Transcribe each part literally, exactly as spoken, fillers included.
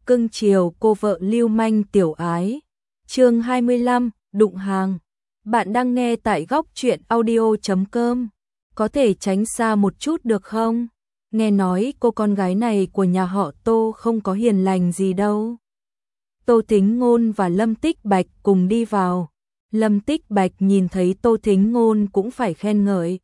cưng chiều cô vợ lưu manh tiểu ái. Chương hai mươi lăm, đụng hàng. Bạn đang nghe tại góc truyện audio chấm com. Có thể tránh xa một chút được không? Nghe nói cô con gái này của nhà họ Tô không có hiền lành gì đâu. Tô Thính Ngôn và Lâm Tích Bạch cùng đi vào. Lâm Tích Bạch nhìn thấy Tô Thính Ngôn cũng phải khen ngợi.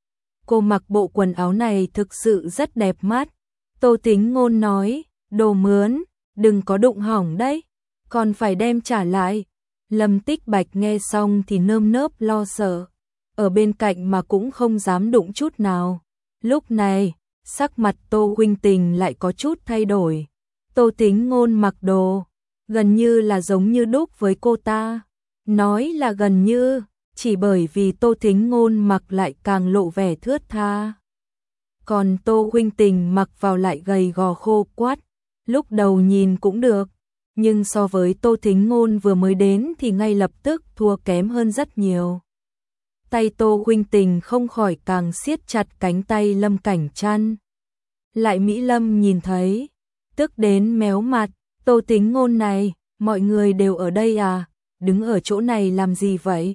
Cô mặc bộ quần áo này thực sự rất đẹp mắt. Tô Thính Ngôn nói, đồ mướn, đừng có đụng hỏng đấy, còn phải đem trả lại. Lâm Tích Bạch nghe xong thì nơm nớp lo sợ, ở bên cạnh mà cũng không dám đụng chút nào. Lúc này, sắc mặt Tô Huynh Tình lại có chút thay đổi. Tô Thính Ngôn mặc đồ, gần như là giống như đúc với cô ta. Nói là gần như, chỉ bởi vì Tô Thính Ngôn mặc lại càng lộ vẻ thướt tha. Còn Tô Huynh Tình mặc vào lại gầy gò khô quắt, lúc đầu nhìn cũng được, nhưng so với Tô Thính Ngôn vừa mới đến thì ngay lập tức thua kém hơn rất nhiều. Tay Tô Huynh Tình không khỏi càng siết chặt cánh tay Lâm Cảnh Trăn. Lại Mỹ Lâm nhìn thấy, tức đến méo mặt, Tô Thính Ngôn này, mọi người đều ở đây à, đứng ở chỗ này làm gì vậy?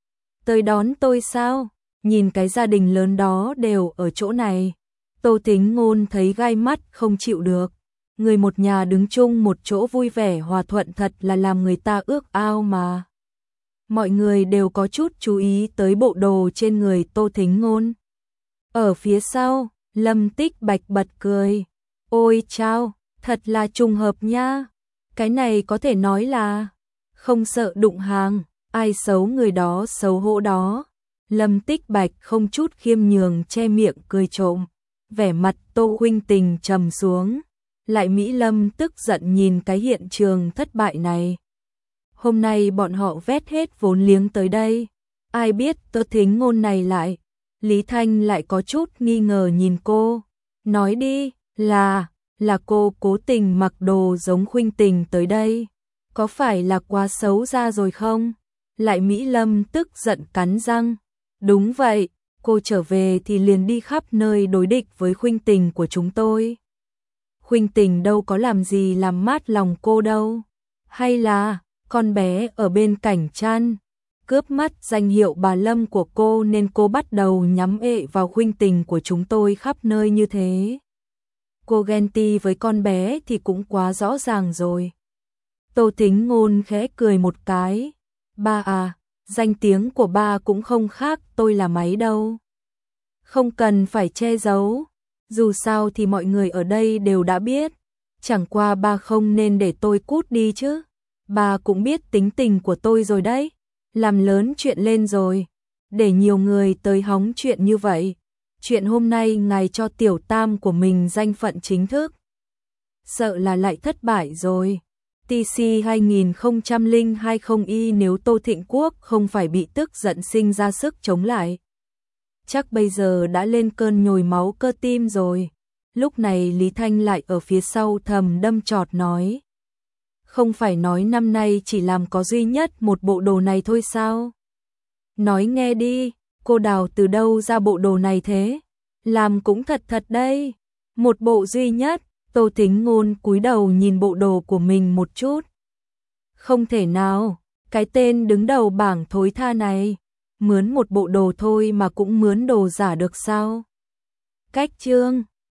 Tới đón tôi sao? Nhìn cái gia đình lớn đó đều ở chỗ này. Tô Thính Ngôn thấy gai mắt không chịu được. Người một nhà đứng chung một chỗ vui vẻ hòa thuận thật là làm người ta ước ao mà. Mọi người đều có chút chú ý tới bộ đồ trên người Tô Thính Ngôn. Ở phía sau, Lâm Tích Bạch bật cười. Ôi chao, thật là trùng hợp nha. Cái này có thể nói là không sợ đụng hàng, ai xấu người đó xấu hổ đó. Lâm Tích Bạch không chút khiêm nhường che miệng cười trộm. Vẻ mặt Tô Huynh Tình trầm xuống. Lại Mỹ Lâm tức giận nhìn cái hiện trường thất bại này. Hôm nay bọn họ vét hết vốn liếng tới đây. Ai biết Tô Thính Ngôn này lại. Lý Thanh lại có chút nghi ngờ nhìn cô. Nói đi, là, là cô cố tình mặc đồ giống Huynh Tình tới đây. Có phải là quá xấu ra rồi không? Lại Mỹ Lâm tức giận cắn răng. Đúng vậy, cô trở về thì liền đi khắp nơi đối địch với Huynh Tình của chúng tôi. Huynh Tình đâu có làm gì làm mát lòng cô đâu. Hay là, con bé ở bên Cảnh Trăn cướp mất danh hiệu bà Lâm của cô nên cô bắt đầu nhắm ệ vào Huynh Tình của chúng tôi khắp nơi như thế. Cô ghen tị với con bé thì cũng quá rõ ràng rồi. Tô Thính Ngôn khẽ cười một cái. Ba à, danh tiếng của ba cũng không khác tôi là mấy đâu. Không cần phải che giấu. Dù sao thì mọi người ở đây đều đã biết. Chẳng qua ba không nên để tôi cút đi chứ. Ba cũng biết tính tình của tôi rồi đấy. Làm lớn chuyện lên rồi. Để nhiều người tới hóng chuyện như vậy. Chuyện hôm nay ngài cho tiểu tam của mình danh phận chính thức. Sợ là lại thất bại rồi. tê xê hai không không hai không y nếu Tô Thịnh Quốc không phải bị tức giận sinh ra sức chống lại. Chắc bây giờ đã lên cơn nhồi máu cơ tim rồi. Lúc này Lý Thanh lại ở phía sau thầm đâm chọt nói. Không phải nói năm nay chỉ làm có duy nhất một bộ đồ này thôi sao? Nói nghe đi, cô đào từ đâu ra bộ đồ này thế? Làm cũng thật thật đây. Một bộ duy nhất. Tô Thính Ngôn cúi đầu nhìn bộ đồ của mình một chút. Không thể nào, cái tên đứng đầu bảng thối tha này, mướn một bộ đồ thôi mà cũng mướn đồ giả được sao? Cách trương,